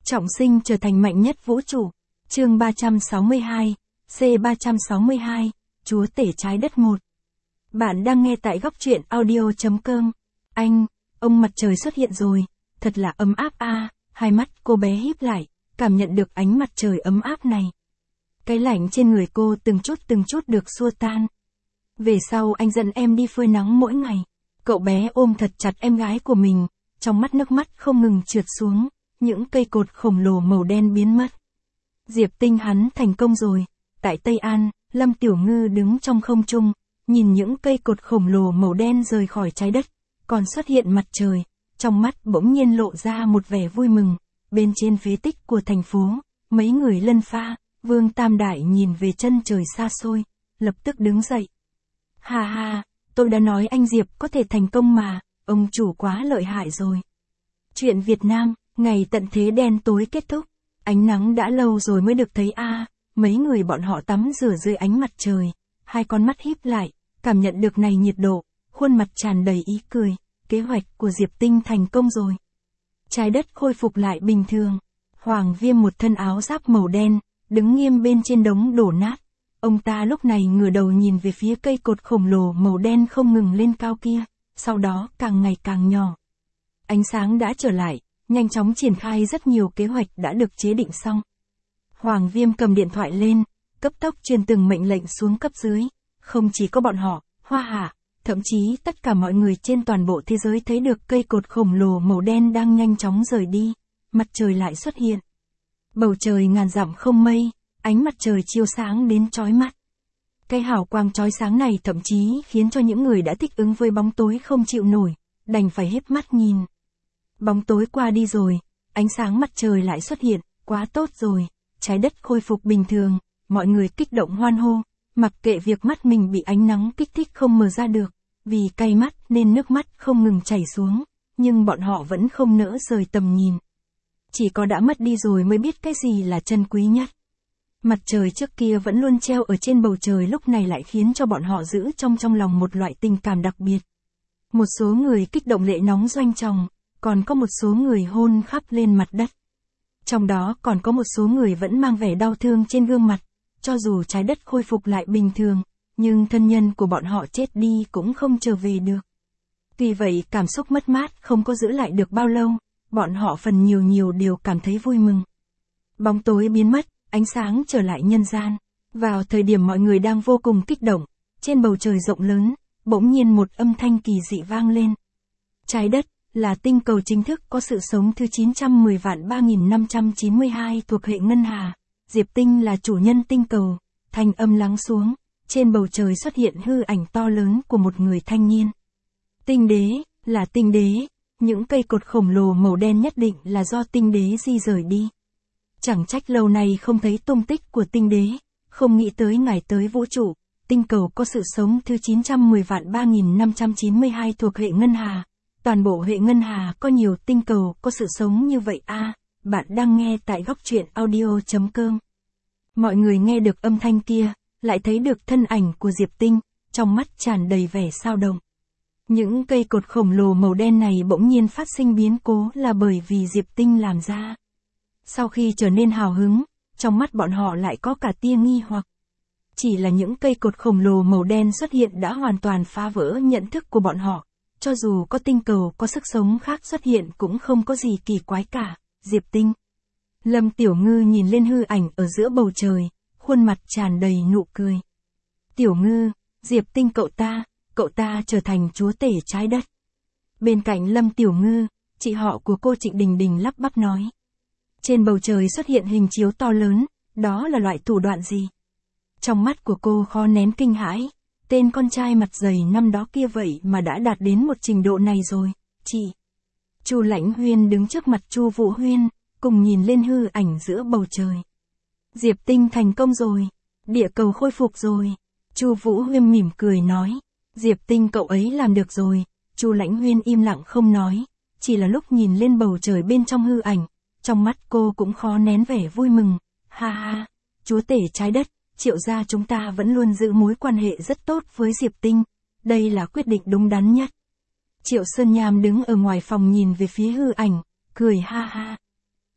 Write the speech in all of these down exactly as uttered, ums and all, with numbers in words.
Trọng sinh trở thành mạnh nhất vũ trụ. Chương ba trăm sáu mươi hai, C ba trăm sáu mươi hai, Chúa tể trái đất một. Bạn đang nghe tại góc truyện audio chấm com. Anh, ông mặt trời xuất hiện rồi, thật là ấm áp a. À. Hai mắt cô bé híp lại, cảm nhận được ánh mặt trời ấm áp này. Cái lạnh trên người cô từng chút từng chút được xua tan. Về sau anh dẫn em đi phơi nắng mỗi ngày. Cậu bé ôm thật chặt em gái của mình, trong mắt nước mắt không ngừng trượt xuống, những cây cột khổng lồ màu đen biến mất. Diệp Tinh hắn thành công rồi. Tại Tây An, Lâm Tiểu Ngư đứng trong không trung, nhìn những cây cột khổng lồ màu đen rời khỏi trái đất, còn xuất hiện mặt trời, trong mắt bỗng nhiên lộ ra một vẻ vui mừng. Bên trên phế tích của thành phố, mấy người lân pha, Vương Tam Đại nhìn về chân trời xa xôi, lập tức đứng dậy. Ha ha, tôi đã nói anh Diệp có thể thành công mà, ông chủ quá lợi hại rồi. Chuyện Việt Nam, ngày tận thế đen tối kết thúc, ánh nắng đã lâu rồi mới được thấy a. À, mấy người bọn họ tắm rửa dưới ánh mặt trời, hai con mắt híp lại, cảm nhận được này nhiệt độ, khuôn mặt tràn đầy ý cười, kế hoạch của Diệp Tinh thành công rồi. Trái đất khôi phục lại bình thường. Hoàng Viêm một thân áo giáp màu đen, đứng nghiêm bên trên đống đổ nát. Ông ta lúc này ngửa đầu nhìn về phía cây cột khổng lồ màu đen không ngừng lên cao kia, sau đó càng ngày càng nhỏ. Ánh sáng đã trở lại, nhanh chóng triển khai rất nhiều kế hoạch đã được chế định xong. Hoàng Viêm cầm điện thoại lên, cấp tốc truyền từng mệnh lệnh xuống cấp dưới. Không chỉ có bọn họ, Hoa Hạ, thậm chí tất cả mọi người trên toàn bộ thế giới thấy được cây cột khổng lồ màu đen đang nhanh chóng rời đi, mặt trời lại xuất hiện. Bầu trời ngàn dặm không mây, ánh mặt trời chiếu sáng đến chói mắt. Cái hào quang chói sáng này thậm chí khiến cho những người đã thích ứng với bóng tối không chịu nổi, đành phải híp mắt nhìn. Bóng tối qua đi rồi, ánh sáng mặt trời lại xuất hiện, quá tốt rồi, trái đất khôi phục bình thường, mọi người kích động hoan hô, mặc kệ việc mắt mình bị ánh nắng kích thích không mở ra được, vì cay mắt nên nước mắt không ngừng chảy xuống, nhưng bọn họ vẫn không nỡ rời tầm nhìn. Chỉ có đã mất đi rồi mới biết cái gì là chân quý nhất. Mặt trời trước kia vẫn luôn treo ở trên bầu trời lúc này lại khiến cho bọn họ giữ trong trong lòng một loại tình cảm đặc biệt. Một số người kích động lệ nóng doanh tròng, còn có một số người hôn khắp lên mặt đất. Trong đó còn có một số người vẫn mang vẻ đau thương trên gương mặt, cho dù trái đất khôi phục lại bình thường, nhưng thân nhân của bọn họ chết đi cũng không trở về được. Tuy vậy cảm xúc mất mát không có giữ lại được bao lâu, bọn họ phần nhiều nhiều đều cảm thấy vui mừng. Bóng tối biến mất, ánh sáng trở lại nhân gian. Vào thời điểm mọi người đang vô cùng kích động, trên bầu trời rộng lớn, bỗng nhiên một âm thanh kỳ dị vang lên. Trái đất là tinh cầu chính thức có sự sống thứ chín trăm mười vạn ba nghìn năm trăm chín mươi hai thuộc hệ ngân hà. Diệp Tinh là chủ nhân tinh cầu. Thanh âm lắng xuống, trên bầu trời xuất hiện hư ảnh to lớn của một người thanh niên. Tinh đế, là tinh đế, những cây cột khổng lồ màu đen nhất định là do tinh đế di rời đi. Chẳng trách lâu nay không thấy tung tích của tinh đế, không nghĩ tới ngài tới vũ trụ, tinh cầu có sự sống thứ chín trăm mười vạn ba nghìn năm trăm chín mươi hai thuộc hệ ngân hà. Toàn bộ hệ ngân hà có nhiều tinh cầu có sự sống như vậy a. À, bạn đang nghe tại góc truyện audio chấm com. Mọi người nghe được âm thanh kia, lại thấy được thân ảnh của Diệp Tinh, trong mắt tràn đầy vẻ sao động. Những cây cột khổng lồ màu đen này bỗng nhiên phát sinh biến cố là bởi vì Diệp Tinh làm ra. Sau khi trở nên hào hứng, trong mắt bọn họ lại có cả tia nghi hoặc. Chỉ là những cây cột khổng lồ màu đen xuất hiện đã hoàn toàn phá vỡ nhận thức của bọn họ. Cho dù có tinh cầu có sức sống khác xuất hiện cũng không có gì kỳ quái cả. Diệp Tinh. Lâm Tiểu Ngư nhìn lên hư ảnh ở giữa bầu trời, khuôn mặt tràn đầy nụ cười. Tiểu Ngư, Diệp Tinh cậu ta, cậu ta trở thành chúa tể trái đất. Bên cạnh Lâm Tiểu Ngư, chị họ của cô Trịnh Đình Đình lắp bắp nói. Trên bầu trời xuất hiện hình chiếu to lớn, đó là loại thủ đoạn gì? Trong mắt của cô khó nén kinh hãi. Tên con trai mặt dày năm đó kia vậy mà đã đạt đến một trình độ này rồi, chị. Chu Lãnh Huyên đứng trước mặt Chu Vũ Huyên, cùng nhìn lên hư ảnh giữa bầu trời. Diệp Tinh thành công rồi, địa cầu khôi phục rồi. Chu Vũ Huyên mỉm cười nói, Diệp Tinh cậu ấy làm được rồi. Chu Lãnh Huyên im lặng không nói, chỉ là lúc nhìn lên bầu trời bên trong hư ảnh, trong mắt cô cũng khó nén vẻ vui mừng. Ha ha, chúa tể trái đất. Triệu gia chúng ta vẫn luôn giữ mối quan hệ rất tốt với Diệp Tinh, đây là quyết định đúng đắn nhất. Triệu Sơn Nham đứng ở ngoài phòng nhìn về phía hư ảnh, cười ha ha.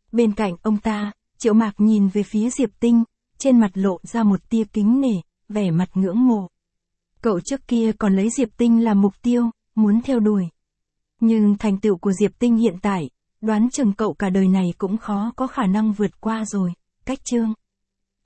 Bên cạnh ông ta, Triệu Mạc nhìn về phía Diệp Tinh, trên mặt lộ ra một tia kính nể, vẻ mặt ngưỡng mộ. Cậu trước kia còn lấy Diệp Tinh làm mục tiêu, muốn theo đuổi. Nhưng thành tựu của Diệp Tinh hiện tại, đoán chừng cậu cả đời này cũng khó có khả năng vượt qua rồi. Cách chương